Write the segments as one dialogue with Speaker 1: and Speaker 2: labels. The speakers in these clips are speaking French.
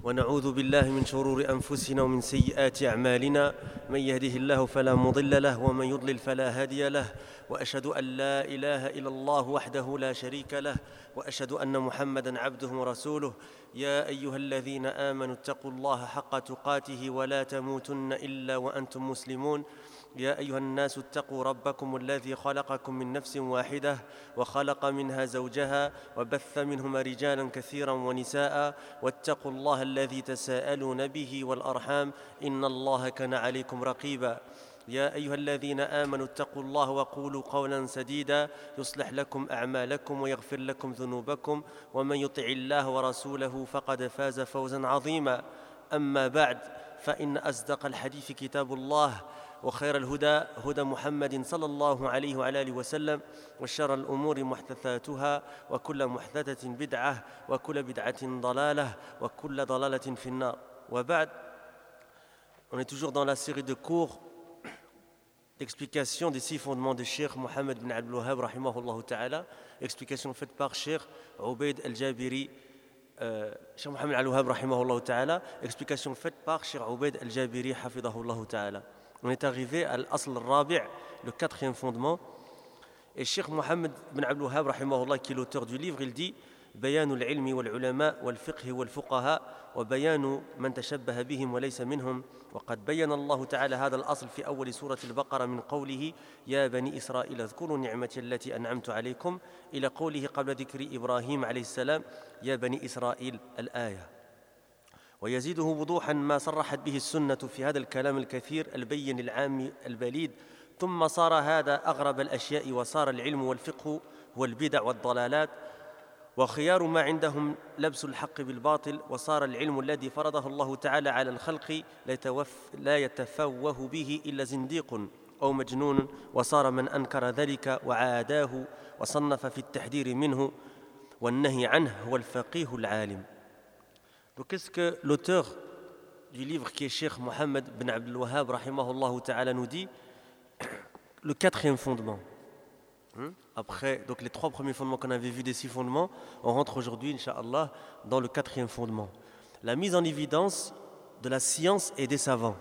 Speaker 1: ونعوذ بالله من شرور أنفسنا ومن سيئات أعمالنا من يهده الله فلا مضل له ومن يضلل فلا هادي له وأشهد أن لا إله إلا الله وحده لا شريك له وأشهد أن محمدًا عبده ورسوله يا أيها الذين آمنوا اتقوا الله حق تقاته ولا تموتن إلا وأنتم مسلمون يا أيها الناس اتقوا ربكم الذي خلقكم من نفس واحدة وخلق منها زوجها وبث منهما رجالا كثيرا ونساء واتقوا الله الذي تساءلون به والأرحام إن الله كان عليكم رقيبا يا أيها الذين آمنوا اتقوا الله وقولوا قولا سديدا يصلح لكم أعمالكم ويغفر لكم ذنوبكم ومن يطع الله ورسوله فقد فاز فوزا عظيما أما بعد فإن أصدق الحديث كتاب الله وخير الهدى هدى محمد صلى الله عليه وعلى آله وسلم وشر الأمور محدثاتها وكل محدثة بدعة وكل بدعة ضلالة وكل ضلالة في النار وبعد. On est toujours dans la série de cours d'explication des 6 fondements de Cheikh Mohammed bin Abdul Wahhab rahimahullah ta'ala, explication faite par Cheikh Ubayd al-Jabiri, Cheikh Mohammed bin Abdul Wahhab rahimahullah ta'ala, explication faite par Cheikh Ubayd al-Jabiri hafidahullah ta'ala. On est arrivé à l'Asl al-Rabi', le 4e fondement, et Cheikh Mohammed bin Abdul Wahhab rahimahullah, qui est l'auteur du livre, il dit بيان العلم والعلماء والفقه والفقهاء وبيان من تشبه بهم وليس منهم وقد بين الله تعالى هذا الأصل في أول سورة البقرة من قوله يا بني إسرائيل اذكروا نعمتي التي أنعمت عليكم إلى قوله قبل ذكر إبراهيم عليه السلام يا بني إسرائيل الآية. ويزيده وضوحا ما صرحت به السنة في هذا الكلام الكثير البين العام البليد ثم صار هذا أغرب الأشياء وصار العلم والفقه هو البدع والضلالات وخيار ما عندهم لبس الحق بالباطل وصار العلم الذي فرضه الله تعالى على الخلق لا يتفوه به إلا زنديق أو مجنون وصار من أنكر ذلك وعاداه وصنف في التحذير منه والنهي عنه هو الفقيه العالم. Donc qu'est-ce que l'auteur du livre qui est Cheikh Mohammed bin Abdul Wahhab rahimahullah ta'ala nous dit? Le 4e fondement. Après donc les 3 premiers fondements qu'on avait vus des 6 fondements, on rentre aujourd'hui, Inch'Allah, dans le 4e fondement. La mise en évidence de la science et des savants,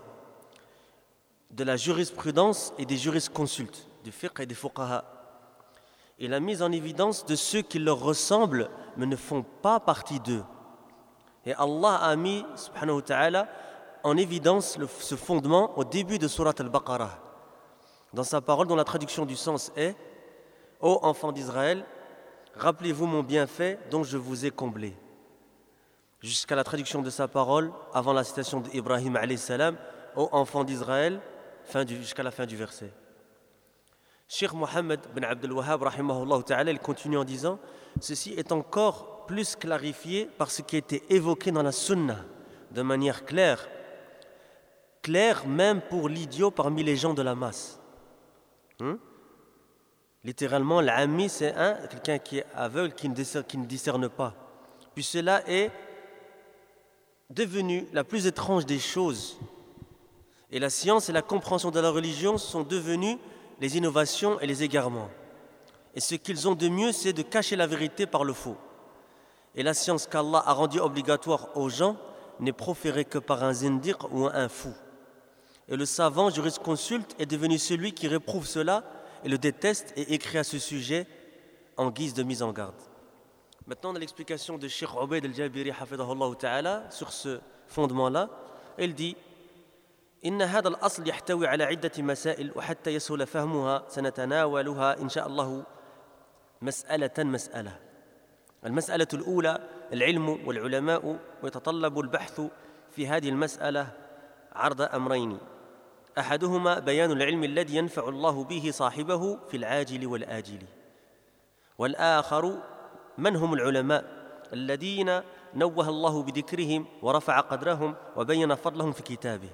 Speaker 1: de la jurisprudence et des jurisconsultes, du fiqh et des fuqaha, et la mise en évidence de ceux qui leur ressemblent mais ne font pas partie d'eux. Et Allah a mis, subhanahu wa ta'ala, en évidence ce fondement au début de Surat al-Baqarah. Dans sa parole, dont la traduction du sens est ô enfants d'Israël, rappelez-vous mon bienfait dont je vous ai comblé. Jusqu'à la traduction de sa parole, avant la citation d'Ibrahim alayhi salam, ô enfants d'Israël, jusqu'à la fin du verset. Cheikh Mohammed bin Abdul Wahhab rahimahullah ta'ala, il continue en disant ceci est encore plus clarifié par ce qui a été évoqué dans la sunna de manière claire même pour l'idiot parmi les gens de la masse. Littéralement, l'ami, c'est quelqu'un qui est aveugle, qui ne discerne pas. Puis cela est devenu la plus étrange des choses. Et la science et la compréhension de la religion sont devenues les innovations et les égarements. Et ce qu'ils ont de mieux, c'est de cacher la vérité par le faux. Et la science qu'Allah a rendue obligatoire aux gens n'est proférée que par un zindiq ou un fou. Et le savant jurisconsulte est devenu celui qui réprouve cela et le déteste et écrit à ce sujet en guise de mise en garde. Maintenant, on a l'explication de Cheikh Ubayd al-Jabiri hafidahullah ta'ala sur ce fondement-là. Il dit إن هذا الأصل يحتوي على عدة مسائل وحتى يسهل فهمها سنتناولها إن شاء الله مسألة. المسألة الأولى العلم والعلماء ويتطلب البحث في هذه المسألة عرض أمرين أحدهما بيان العلم الذي ينفع الله به صاحبه في العاجل والآجل والآخر من هم العلماء الذين نوه الله بذكرهم ورفع قدرهم وبين فضلهم في كتابه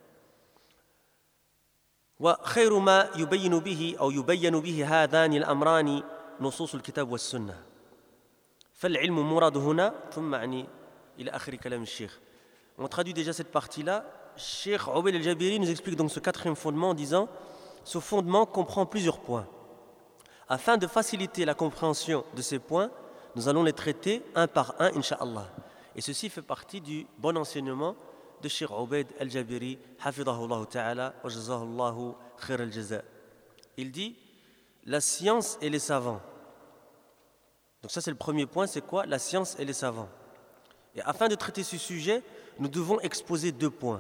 Speaker 1: وخير ما يبين به هذان الأمران نصوص الكتاب والسنة فالعلم مراد هنا ثم إلى آخر كلام الشيخ. On traduit déjà cette partie-là. Cheikh Ubayd al-Jabiri nous explique donc ce 4e fondement en disant ce fondement comprend plusieurs points. Afin de faciliter la compréhension de ces points, nous allons les traiter un par un, Inch'Allah. Et ceci fait partie du bon enseignement de Cheikh Ubaid al-Jabiri, hafidahullah ta'ala, wa jazahullahu khair al-jaza. Il dit, la science et les savants. Donc ça c'est le premier point, c'est quoi? La science et les savants. Et afin de traiter ce sujet, nous devons exposer 2 points.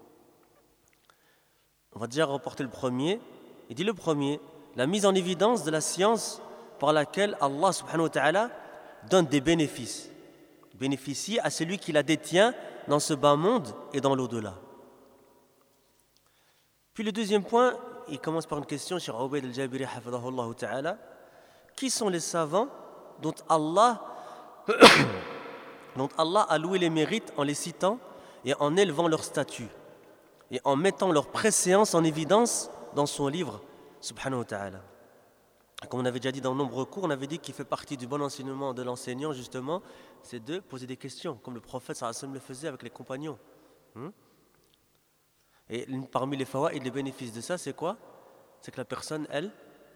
Speaker 1: On va déjà reporter le premier. Il dit le premier, la mise en évidence de la science par laquelle Allah subhanahu wa ta'ala donne des bénéfices. Bénéficie à celui qui la détient dans ce bas monde et dans l'au-delà. Puis le deuxième point, il commence par une question sur Ubaid al-Jabiri hafidahullah ta'ala. Qui sont les savants dont Allah a loué les mérites en les citant et en élevant leur statut et en mettant leur préséance en évidence dans son livre subhanahu wa ta'ala. Comme on avait déjà dit dans de nombreux cours, on avait dit qu'il fait partie du bon enseignement de l'enseignant justement, c'est de poser des questions, comme le prophète sallallahu alayhi wa sallam le faisait avec les compagnons. Et parmi les fawaïd, les bénéfices de ça, c'est quoi? C'est que la personne, elle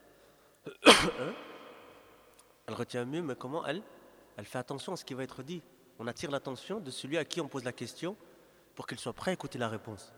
Speaker 1: retient mieux, mais comment elle fait attention à ce qui va être dit. On attire l'attention de celui à qui on pose la question pour qu'il soit prêt à écouter la réponse.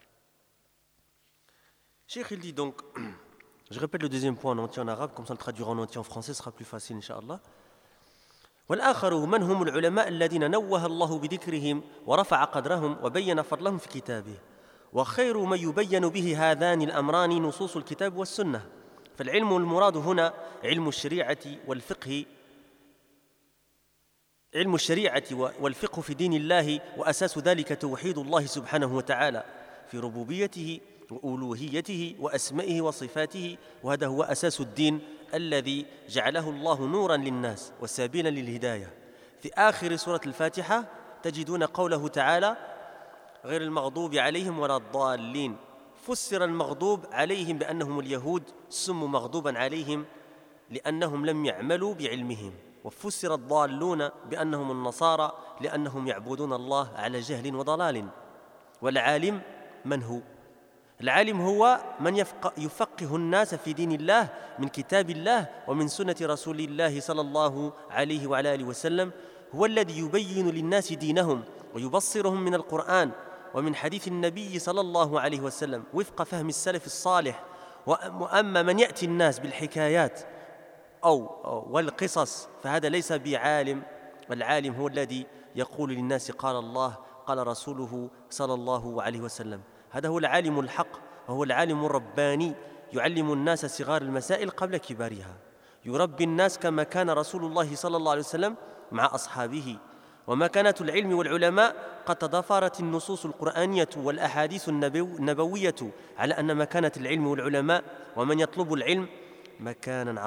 Speaker 1: Cheikh, il dit donc, je répète le deuxième point en entier en arabe, comme ça le traduire en entier en français sera plus facile, Inch'Allah. والآخر من هم العلماء الذين نوه الله بذكرهم ورفع قدرهم وبين فضلهم في كتابه وخير ما يبين به هذان الأمران نصوص الكتاب والسنة فالعلم المراد هنا علم الشريعة والفقه في دين الله وأساس ذلك توحيد الله سبحانه وتعالى في ربوبيته وألوهيته وأسمائه وصفاته وهذا هو أساس الدين الذي جعله الله نورا للناس وسبيلا للهداية في آخر سورة الفاتحة تجدون قوله تعالى غير المغضوب عليهم ولا الضالين فسر المغضوب عليهم بأنهم اليهود سموا مغضوبا عليهم لأنهم لم يعملوا بعلمهم وفسر الضالون بأنهم النصارى لأنهم يعبدون الله على جهل وضلال والعالم من هو؟ العالم هو من يفقه الناس في دين الله من كتاب الله ومن سنة رسول الله صلى الله عليه وعلى آله وسلم هو الذي يبين للناس دينهم ويبصرهم من القرآن ومن حديث النبي صلى الله عليه وسلم وفق فهم السلف الصالح وأما من يأتي الناس بالحكايات والقصص فهذا ليس بعالم والعالم هو الذي يقول للناس قال الله قال رسوله صلى الله عليه وسلم هذا هو العالم الحق وهو العالم الرباني يعلم الناس صغار المسائل قبل كبارها يربي الناس كما كان رسول الله صلى الله عليه وسلم مع أصحابه ومكانة العلم والعلماء قد تضافرت النصوص القرآنية والأحاديث النبوية على أن مكانة العلم والعلماء ومن يطلب العلم مكانة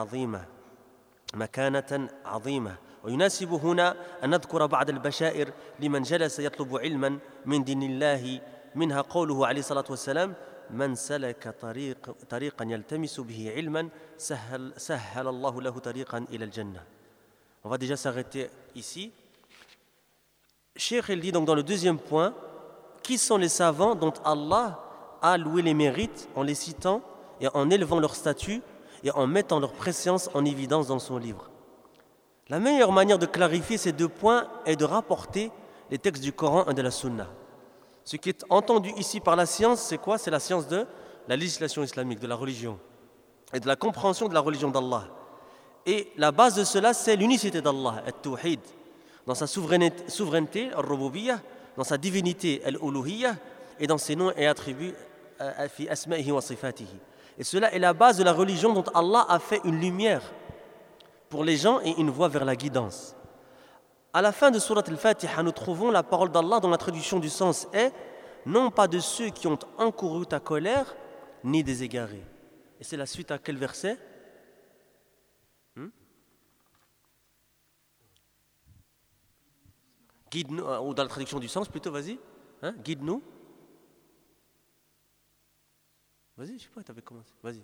Speaker 1: عظيمة ويناسب هنا أن نذكر بعض البشائر لمن جلس يطلب علما من دين الله منها قوله عليه الصلاة والسلام من سلك طريقا يلتمس به علما سهل الله له طريقا إلى الجنة. On va déjà s'arrêter ici. Cheikh, il dit donc dans le deuxième point, qui sont les savants dont Allah a loué les mérites en les citant et en élevant leur statut et en mettant leur préséance en évidence dans son livre. La meilleure manière de clarifier ces 2 points est de rapporter les textes du Coran et de la Sunna. Ce qui est entendu ici par la science, c'est quoi? C'est la science de la législation islamique, de la religion et de la compréhension de la religion d'Allah. Et la base de cela, c'est l'unicité d'Allah, al-Tawhid, dans sa souveraineté, al-Rububiyyah, dans sa divinité, al-Uluhiyyah, et dans ses noms et attributs, fi asma'ihi wa sifatihi. Et cela est la base de la religion dont Allah a fait une lumière pour les gens et une voie vers la guidance. À la fin de Surat al-Fatiha, nous trouvons la parole d'Allah dont la traduction du sens est « Non pas de ceux qui ont encouru ta colère, ni des égarés ». Et c'est la suite à quel verset? Guide-nous, ou dans la traduction du sens plutôt, vas-y. Guide-nous. Vas-y, je ne sais pas, tu avais commencé. Vas-y.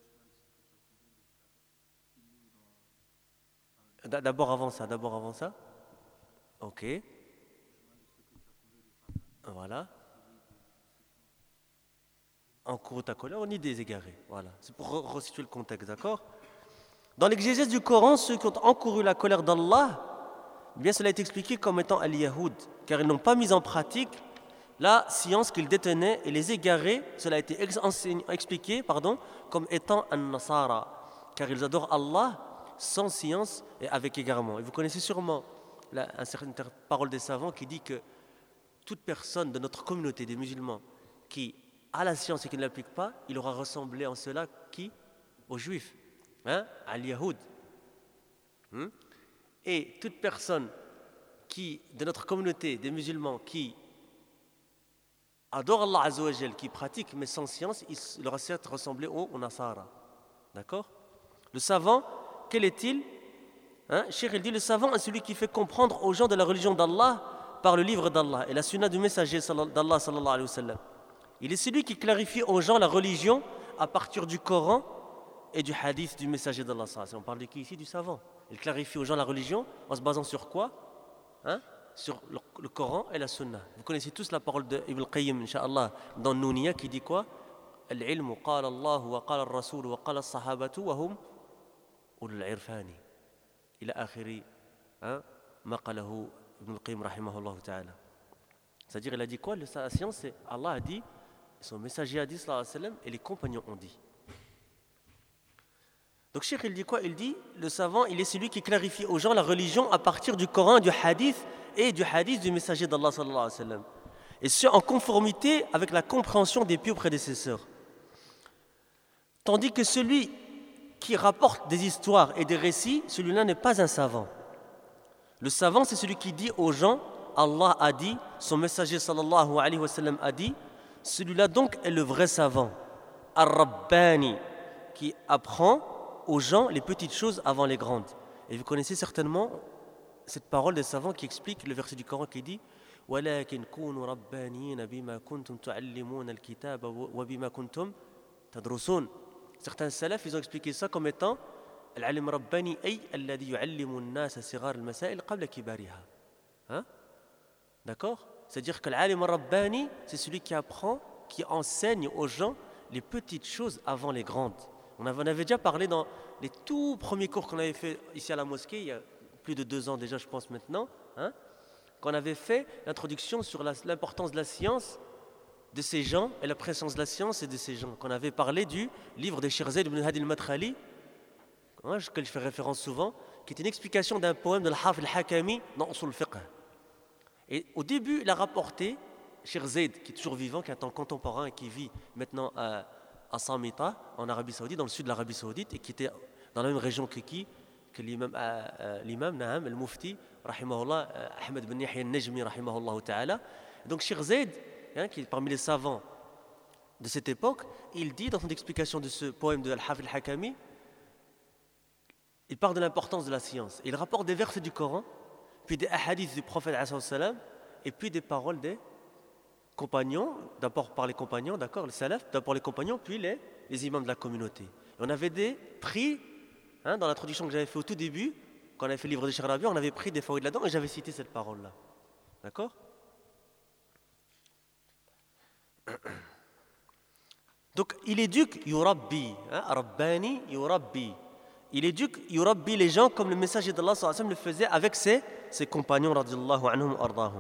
Speaker 1: D'abord avant ça. Ok. Voilà. Encours ta colère, on y des égarés. Voilà. C'est pour resituer le contexte, d'accord? Dans l'exégèse du Coran, ceux qui ont encouru la colère d'Allah, Eh bien cela est expliqué comme étant al-Yahoud, car ils n'ont pas mis en pratique la science qu'ils détenaient et les égarés, cela a été expliqué comme étant an-Nasara, car ils adorent Allah sans science et avec égarement. Et vous connaissez sûrement une certaine parole des savants qui dit que toute personne de notre communauté des musulmans qui a la science et qui ne l'applique pas, il aura ressemblé en cela qui aux juifs, al-Yahoud. Et toute personne de notre communauté des musulmans qui adore Allah Azza wa Jal, qui pratique mais sans science, il aura certes ressemblé au Nasara. D'accord? Le savant, quel est-il? Cheikh il dit, le savant est celui qui fait comprendre aux gens de la religion d'Allah par le livre d'Allah et la sunna du messager d'Allah sallallahu alayhi wa sallam. Il est celui qui clarifie aux gens la religion à partir du Coran et du hadith du messager d'Allah. On parle de qui ici? Du savant. Il clarifie aux gens la religion en se basant sur quoi? Sur le Coran et la Sunna. Vous connaissez tous la parole d'Ibn al-Qayyim, Inch'Allah, dans Nouniya, qui dit quoi? Al-ilmu qala Allah wa qala al-Rasul wa qala al-Sahabatu wa hum ulul irfani. Ila akhiri ma qalahu Ibn al-Qayyim rahimahullah ta'ala. C'est-à-dire, il a dit quoi? La science, c'est Allah a dit, son messager a dit, sallallahu alayhi wa sallam, et les compagnons ont dit. Donc, Cheikh, il dit quoi? Il dit, le savant, il est celui qui clarifie aux gens la religion à partir du Coran, du hadith et du hadith du messager d'Allah sallallahu alayhi wa sallam. Et ce, en conformité avec la compréhension des pieux prédécesseurs. Tandis que celui qui rapporte des histoires et des récits, celui-là n'est pas un savant. Le savant, c'est celui qui dit aux gens, Allah a dit, son messager sallallahu alayhi wa sallam a dit, celui-là donc est le vrai savant. Ar-Rabbani, qui apprend aux gens les petites choses avant les grandes. Et vous connaissez certainement cette parole des savants qui explique le verset du Coran qui dit وَلَكِنْ كُونُوا رَبَّانِينَ بِمَا كُنْتُمْ تُعَلِّمُونَ الْكِتَابَ وَبِمَا كُنْتُمْ تَدْرُسُونَ. Certains salafs, ils ont expliqué ça comme étant العلم رباني أي الذي يعلم الناس صغار المسائل قبل كبارها. D'accord? C'est-à-dire que l'alim rabbani, c'est celui qui apprend, qui enseigne aux gens les petites choses avant les grandes. On avait déjà parlé dans les tout premiers cours qu'on avait fait ici à la mosquée, il y a plus de 2 ans déjà, je pense maintenant, qu'on avait fait l'introduction sur l'importance de la science, de ces gens, et la présence de la science et de ces gens. Qu'on avait parlé du livre de Sheikh Zayd ibn Hadi al-Madkhali, que je fais référence souvent, qui est une explication d'un poème de l'Hafid al-Hakami dans Usul al-Fiqh. Et au début, il a rapporté, Cheikh Zayd, qui est toujours vivant, qui est un temps contemporain et qui vit maintenant à Samita, en Arabie Saoudite, dans le sud de l'Arabie Saoudite, et qui était dans la même région que l'imam Naham, le Mufti, rahimahullah, Ahmed bin Yahya al-Najmi, rahimahullah ta'ala. Donc Cheikh Zayd, qui est parmi les savants de cette époque, il dit dans son explication de ce poème de Al-Hafid al-Hakami, il parle de l'importance de la science. Il rapporte des versets du Coran, puis des hadiths du prophète, et puis des paroles des compagnons, d'abord par les compagnons, d'accord, le salaf, d'abord les compagnons, puis les imams de la communauté. Et on avait pris, dans l'introduction que j'avais fait au tout début, quand on avait fait le livre de Cheikh Rabi, on avait pris des faouïd là-dedans et j'avais cité cette parole-là. D'accord? Donc il éduque yurabbi, Rabbani yurabbi. Il éduque yurabbi les gens comme le messager d'Allah sallallahu alayhi wa sallam le faisait avec ses compagnons radiyallahu anhum ardahum.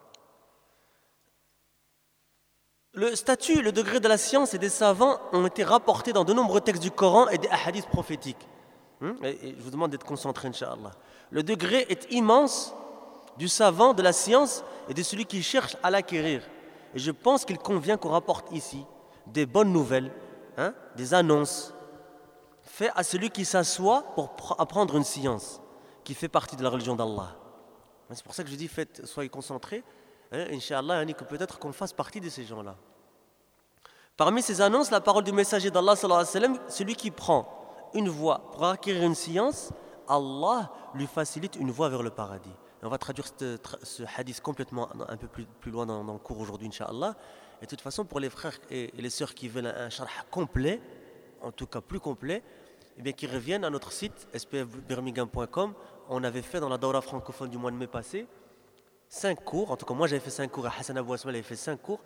Speaker 1: Le statut, le degré de la science et des savants ont été rapportés dans de nombreux textes du Coran et des hadiths prophétiques. Et je vous demande d'être concentrés, Inch'Allah. Le degré est immense du savant, de la science et de celui qui cherche à l'acquérir. Et je pense qu'il convient qu'on rapporte ici des bonnes nouvelles, des annonces faites à celui qui s'assoit pour apprendre une science qui fait partie de la religion d'Allah. C'est pour ça que je dis, soyez concentrés. Inch'Allah, que peut-être qu'on fasse partie de ces gens-là. Parmi ces annonces, la parole du messager d'Allah, sallallahu alayhi wa sallam, celui qui prend une voie pour acquérir une science, Allah lui facilite une voie vers le paradis. Et on va traduire ce hadith complètement un peu plus loin dans le cours aujourd'hui, Inch'Allah. Et de toute façon, pour les frères et les sœurs qui veulent un sharh complet, en tout cas plus complet, eh bien, qui reviennent à notre site spfbirmingham.com. On avait fait dans la Daura francophone du mois de mai passé 5 cours, en tout cas moi j'avais fait 5 cours, et Hassan Abou Asmal avait fait 5 cours